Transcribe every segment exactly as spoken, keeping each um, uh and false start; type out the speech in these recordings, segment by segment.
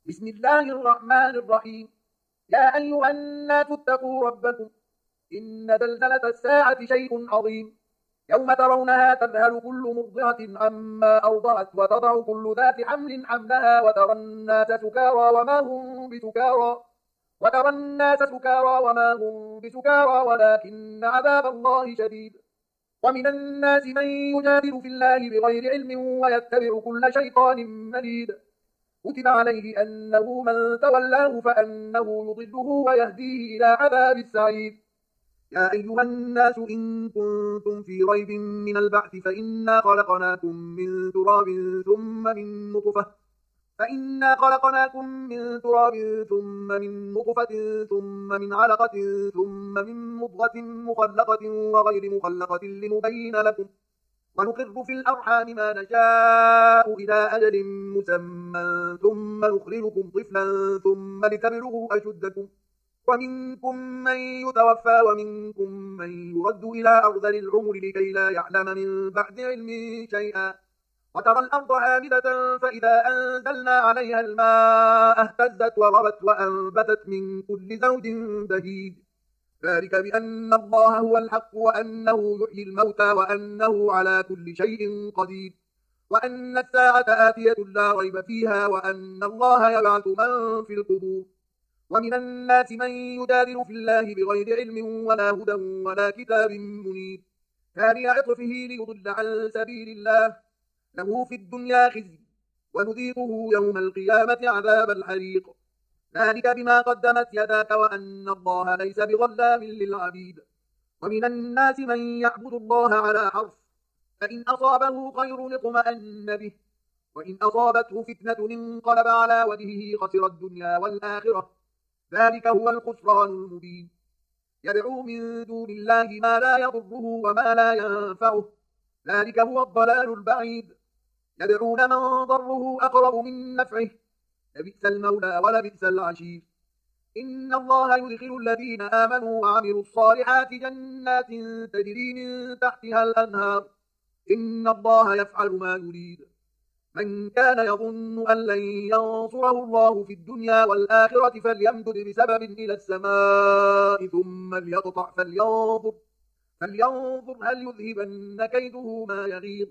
بسم الله الرحمن الرحيم. يا أيها الناس اتقوا ربكم، إن زلزلة الساعة شيء عظيم. يوم ترونها تذهل كل مرضعة عما أرضعت وتضع كل ذات حمل حملها وترى الناس سكارى وما هم بسكارى وترى الناس سكارى وما هم بسكارى ولكن عذاب الله شديد. ومن الناس من يجادل في الله بغير علم ويتبع كل شيطان مريد. كتب عليه أنه من تولاه فأنه يضله ويهديه إلى عذاب السعير. يا أيها الناس إن كنتم في ريب من البعث فإنا خلقناكم من تراب ثم من نطفة فإنا خلقناكم من تراب ثم من نطفة ثم من علقة ثم من مضغة مخلقة وغير مخلقة لنبين لكم ونقر في الأرحام ما نشاء إلى أجل مسمى ثم نخرجكم طفلا ثم لتبلغوا أشدكم ومنكم من يتوفى ومنكم من يرد إلى أرذل العمر لكي لا يعلم من بعد علم شيئا. وترى الأرض هامدة فإذا أنزلنا عليها الماء اهتزت وربت وأنبتت من كل زوج بهيج. ذلك بأن الله هو الحق وأنه يحيي الموتى وأنه على كل شيء قدير وأن الساعة آتية لا ريب فيها وأن الله يبعث من في القبور. ومن الناس من يجادل في الله بغير علم ولا هدى ولا كتاب منير ثاني عطفه ليضل عن سبيل الله له في الدنيا خزي ونذيقه يوم القيامة عذاب الحريق. ذلك بما قدمت يداك وأن الله ليس بظلام للعبيد. ومن الناس من يعبد الله على حرف فإن أصابه خير اطمأن به وإن أصابته فتنة انقلب على وجهه خسر الدنيا والآخرة. ذلك هو الخسران المبين. يدعو من دون الله ما لا يضره وما لا ينفعه ذلك هو الضلال البعيد. يدعون من ضره أقرب من نفعه لبئس المولى ولبئس العشير. إن الله يدخل الذين آمنوا وعملوا الصالحات جنات تجري من تحتها الأنهار إن الله يفعل ما يريد. من كان يظن أن لن ينصره الله في الدنيا والآخرة فليمدد بسبب إلى السماء ثم ليقطع فلينظر, فلينظر هل يذهبن كيده ما يغيظ.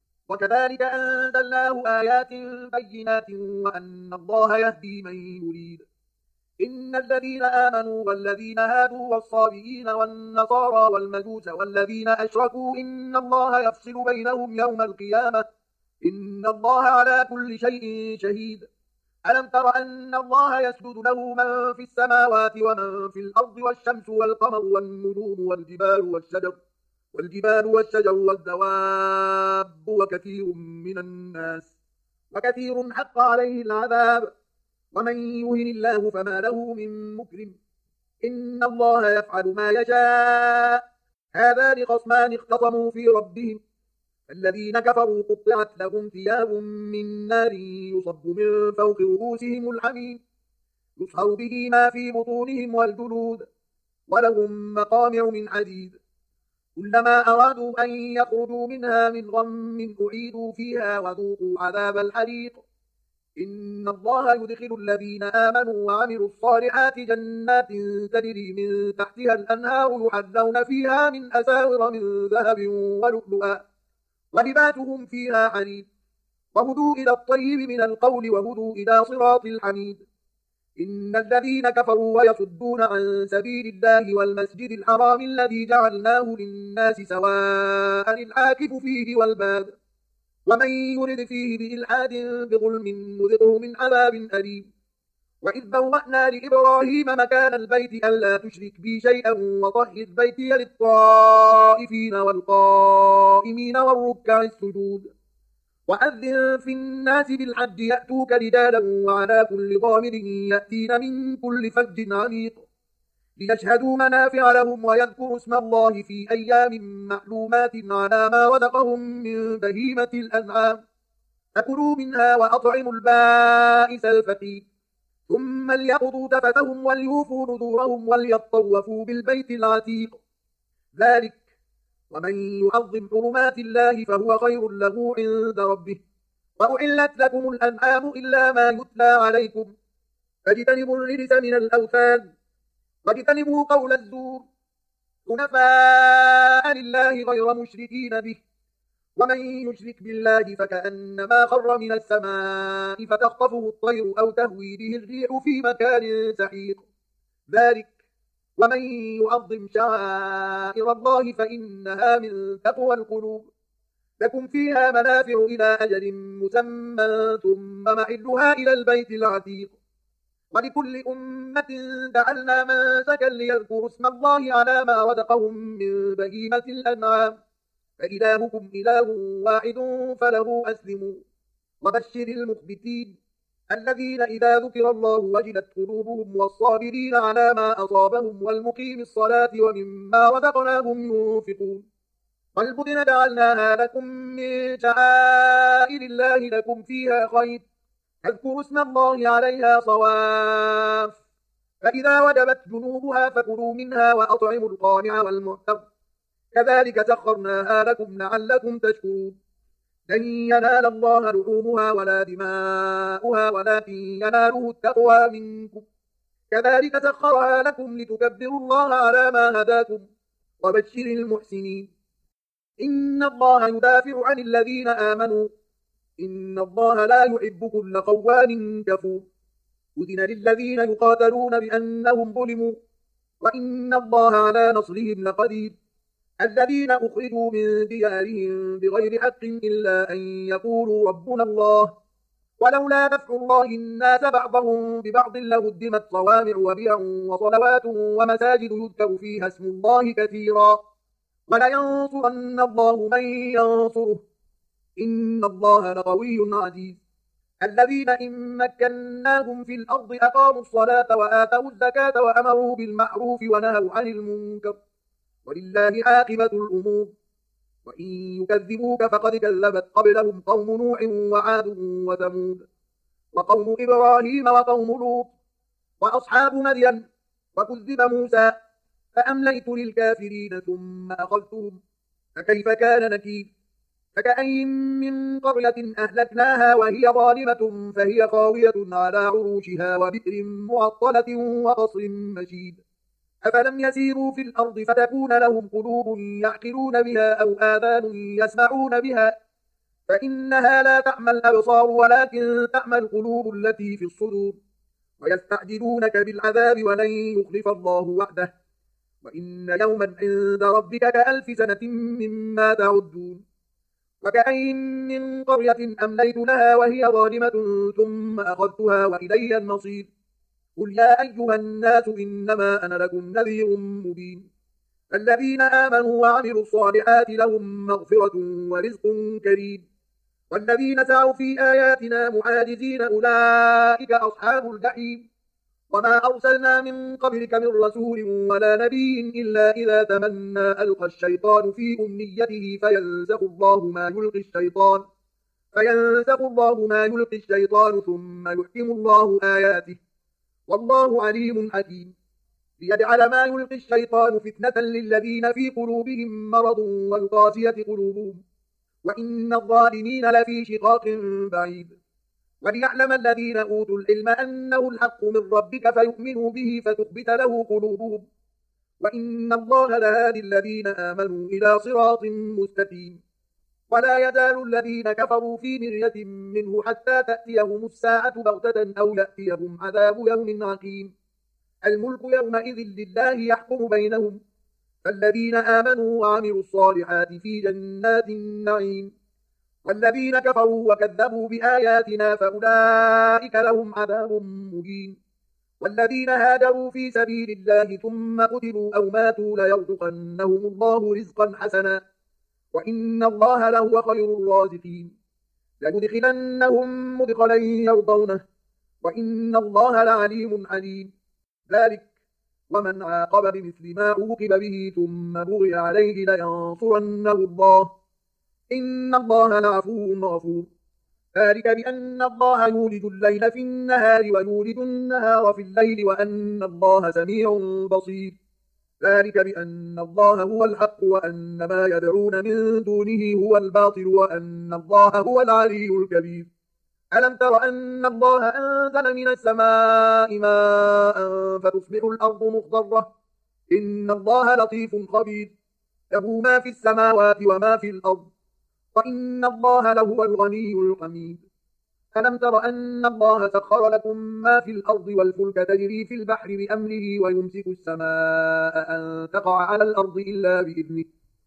وكذلك أنزلناه آيات بينات وأن الله يهدي من يريد. إن الذين آمنوا والذين هادوا والصابئين والنصارى والمجوس والذين أشركوا إن الله يفصل بينهم يوم القيامة إن الله على كل شيء شهيد. ألم تر أن الله يسجد له من في السماوات ومن في الأرض والشمس والقمر والنجوم والجبال والشجر والجبال والشجر والدواب وكثير من الناس وكثير حق عليه العذاب ومن يهن الله فما له من مكرم إن الله يفعل ما يشاء. هذان خصمان اختصموا في ربهم الذين كفروا قطعت لهم ثياب من نار يصب من فوق رؤوسهم الحميم يصهر به ما في بطونهم والجلود ولهم مقامع من حديد كلما أرادوا أن يخرجوا منها من غم أعيدوا فيها وذوقوا عذاب الحريق. إن الله يدخل الذين آمنوا وعملوا الصالحات جنات تجري من تحتها الأنهار يحلون فيها من أساور من ذهب ولؤلؤا ولباسهم فيها حرير وهدوا إلى الطيب من القول وهدوا إلى صراط الحميد. إن الذين كفروا ويصدون عن سبيل الله والمسجد الحرام الذي جعلناه للناس سواء العاكف فيه والباد ومن يرد فيه بإلحاد بظلم نذقه من عذاب أليم. وإذ بوأنا لإبراهيم مكان البيت ألا تشرك بي شيئا وطهر بيتي للطائفين والقائمين والركع السجود وأذن في الناس بالحج يأتوك رجالا وعلى كل ضامر يأتين من كل فج عميق ليشهدوا منافع لهم ويذكروا اسم الله في أيام معلومات على ما رزقهم من بهيمة الأنعام فكلوا منها وأطعموا البائس الفقير ثم ليقضوا تفتهم وليوفوا نذورهم وليطوفوا بالبيت العتيق. ذلك ومن يعظم حرمات الله فهو خير له عند ربه. وأحلت لكم الأنعام إلا ما يتلى عليكم فاجتنبوا الرجس من الأوثان واجتنبوا قول الزور حنفاء لله غير مشركين به ومن يشرك بالله فكأنما خر من السماء فتخطفه الطير أو تهوي به الريح في مكان سحيق ذلك ومن يعظم شعائر الله فإنها من تقوى القلوب لكم فيها منافع إلى أجل مسمى ثم محلها إلى البيت العتيق ولكل أمة جعلنا منسكا ليذكروا اسم الله على ما رزقهم من بهيمة الأنعام فإلهكم إله واحد فله أسلموا وبشر المخبتين الذين إذا ذكر الله وجلت قلوبهم والصابرين على ما أصابهم والمقيم الصلاة ومما رزقناهم ينفقون والبدن جعلناها لكم من شعائر الله لكم فيها خير فاذكروا اسم الله عليها صواف فإذا وجبت جنوبها فكلوا منها وأطعموا القانع والمعتر كذلك سخرناها لكم لعلكم تشكرون لن ينال الله لحومها ولا دماؤها ولكن يناله التقوى منكم كذلك سخرها لكم لتكبروا الله على ما هداكم وبشر المحسنين إن الله يدافع عن الذين آمنوا إن الله لا يحب كل خوان كفور أذن للذين يقاتلون بأنهم ظلموا وإن الله على نصرهم لقدير الذين أخرجوا من ديارهم بغير حق إلا أن يقولوا ربنا الله ولولا دفع الله الناس بعضهم ببعض لهدمت صوامع وبيع وصلوات ومساجد يذكر فيها اسم الله كثيرا ولينصرن الله من ينصره إن الله لقوي عزيز الذين إن مكناهم في الأرض أقاموا الصلاة وآتوا الزكاة وأمروا بالمعروف ونهوا عن المنكر ولله عاقبة الأمور وإن يكذبوك فقد كذبت قبلهم قوم نوح وعاد وثمود وقوم إبراهيم وقوم لوط وأصحاب مدين وكذب موسى فأمليت للكافرين ثم أخذتهم فكيف كان نكير فكأين من قرية أهلكناها وهي ظالمة فهي خاوية على عروشها وبئر معطلة وقصر مشيد أفلم يسيروا في الأرض فتكون لهم قلوب يعقلون بها أو آذان يسمعون بها فإنها لا تعمى الأبصار ولكن تعمى القلوب التي في الصدور ويستعجلونك بالعذاب ولن يخلف الله وعده وإن يوما عند ربك كألف سنة مما تعدون وكأين من قرية أمليت لها وهي ظالمة ثم أخذتها وإلي المصير قل يا أيها الناس إنما أنا لكم نذير مبين الذين آمنوا وعملوا الصالحات لهم مغفرة ورزق كريم والذين سعوا في آياتنا معاجزين أولئك أصحاب الجحيم وما أرسلنا من قبلك من رسول ولا نبي إلا إذا تمنى ألقى الشيطان في أمنيته فينسخ الله ما يلقي الشيطان فينسخ الله ما يلقي الشيطان ثم يحكم الله آياته والله عليم حكيم ليجعل ما يلقي الشيطان فتنة للذين في قلوبهم مرض والقاسية قلوبهم وإن الظالمين لفي شقاق بعيد وليعلم الذين أوتوا العلم أنه الحق من ربك فيؤمنوا به فتخبت له قلوبهم وإن الله لهادي الذين آمنوا إلى صراط مستقيم ولا يزال الذين كفروا في مرية منه حتى تأتيهم الساعة بغتة أو يأتيهم عذاب يوم عقيم الملك يومئذ لله يحكم بينهم فالذين آمنوا وعملوا الصالحات في جنات النعيم والذين كفروا وكذبوا بآياتنا فأولئك لهم عذاب مهين والذين هاجروا في سبيل الله ثم قتلوا أو ماتوا ليرزقنهم الله رزقا حسنا وإن الله لهو خير الرازقين ليدخلنهم مدخلا يرضونه وإن الله لعليم عليم ذلك ومن عاقب بمثل ما عوقب به ثم بغي عليه لينصرنه الله إن الله لعفو غفور ذلك بأن الله يولد الليل في النهار ويولد النهار في الليل وأن الله سميع بصير ذلك بأن الله هو الحق وأن ما يدعون من دونه هو الباطل وأن الله هو العلي الكبير ألم تر أن الله أنزل من السماء ماء فتصبح الأرض مخضرة إن الله لطيف خبير له ما في السماوات وما في الأرض وإن الله لهو الغني الحميد ألم تر أن الله سخر لكم ما في الأرض والفلك تجري في البحر بأمره ويمسك السماء أن تقع على الأرض إلا بإذنه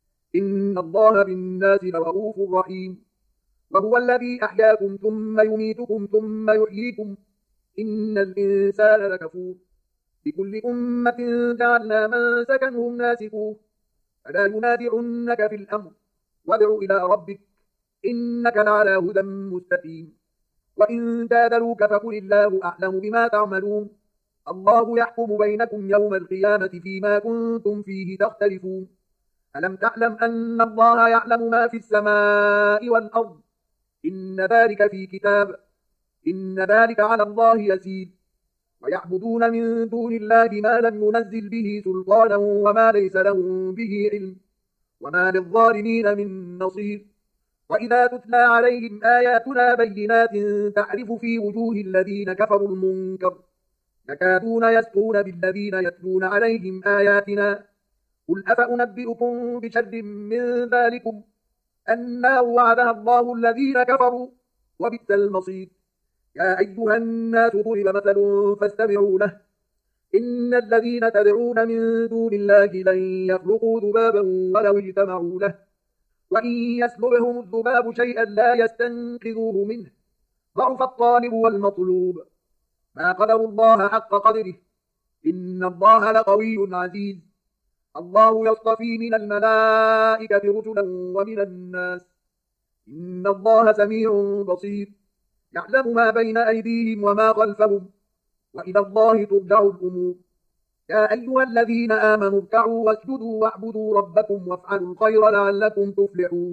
إن الله بالناس لرؤوف رحيم وهو الذي أحياكم ثم يميتكم ثم يحييكم إن الإنسان لكفور لكل أمة جعلنا من سكنهم ناسكوه فلا ينازعنك في الأمر وادع إلى ربك إنك لعلى هدى مستقيم وإن جادلوك فقل الله أعلم بما تعملون الله يحكم بينكم يوم القيامة فيما كنتم فيه تختلفون ألم تعلم أن الله يعلم ما في السماء والأرض إن ذلك في كتاب إن ذلك على الله يسير ويعبدون من دون الله ما لم ينزل به سلطانا وما ليس لهم به علم وما للظالمين من نصير وإذا تتلى عليهم آياتنا بينات تعرف في وجوه الذين كفروا المنكر يكادون يسطون بالذين يتلون عليهم آياتنا قل أفأنبئكم بشر من ذلكم النار وعدها الله الذين كفروا وبئس المصير يا أيها الناس ضرب مثل فاستمعوا له إن الذين تدعون من دون الله لن يخلقوا ذبابا ولو اجتمعوا له وإن يسلبهم الذباب شيئا لا يستنقذوه منه ضعف الطالب والمطلوب ما قدروا الله حق قدره إن الله لقوي عزيز الله يصطفي من الملائكة رسلا ومن الناس إن الله سميع بصير يعلم ما بين أيديهم وما خلفهم وإلى الله ترجع الأمور يا أيها الذين آمنوا اركعوا واسجدوا واعبدوا ربكم وافعلوا الخير لعلكم تفلحون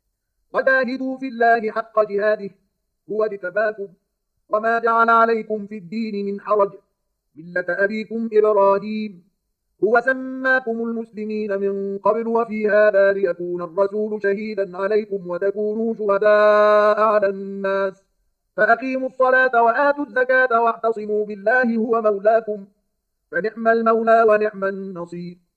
وجاهدوا في الله حق جهاده هو اجتباكم وما جعل عليكم في الدين من حرج ملة أبيكم إبراهيم هو سماكم المسلمين من قبل وفي هذا ليكون الرسول شهيدا عليكم وتكونوا شهداء على الناس فأقيموا الصلاة وآتوا الزكاة واعتصموا بالله هو مولاكم فنعم المولى ونعم النصير